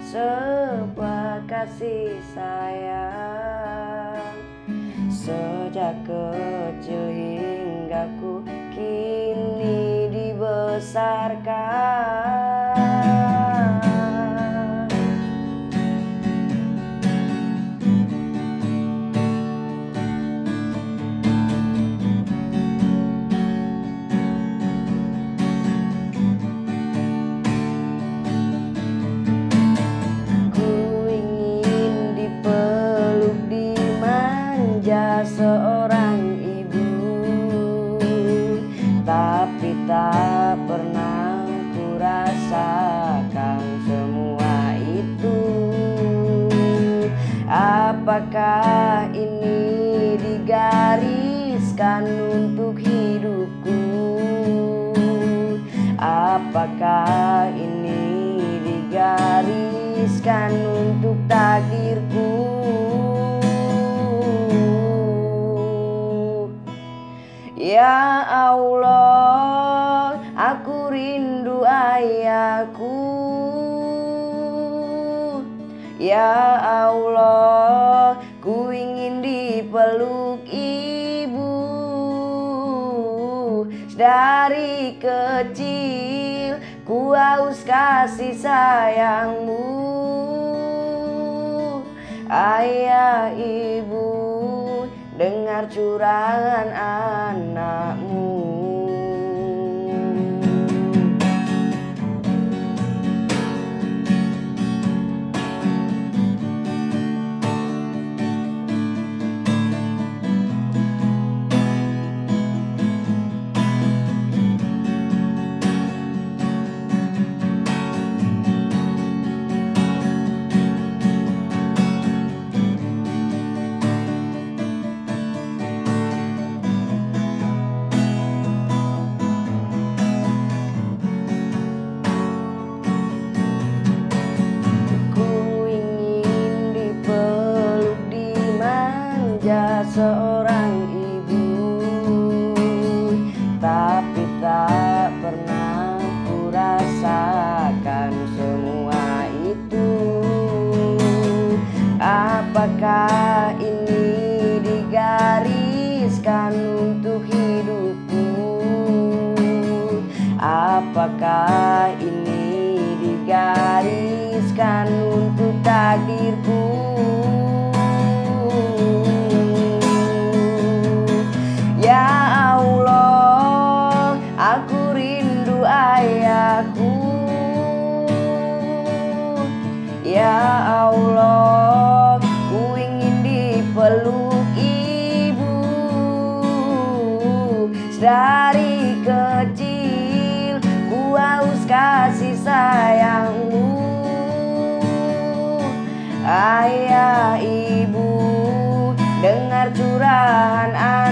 sebuah kasih sayang. Sejak kecil hingga ku kini dibesarkan. Seorang ibu, tapi tak pernah ku rasakan semua itu. Apakah ini digariskan untuk hidupku? Apakah ini digariskan untuk takdirku? Ya Allah, aku rindu ayahku. Ya Allah, ku ingin dipeluk ibu. Dari kecil ku haus kasih sayangmu. Ayah ibu, dengar curahan anakmu. Seorang ibu, tapi tak pernah ku rasakan semua itu. Apakah ini digariskan untuk hidupku? Apakah ini digariskan untuk takdirku? Ya Allah, aku rindu ayahku. Ya Allah, ku ingin dipeluk ibu. Dari kecil ku haus kasih sayangmu. Ayah ibu, dengar curahan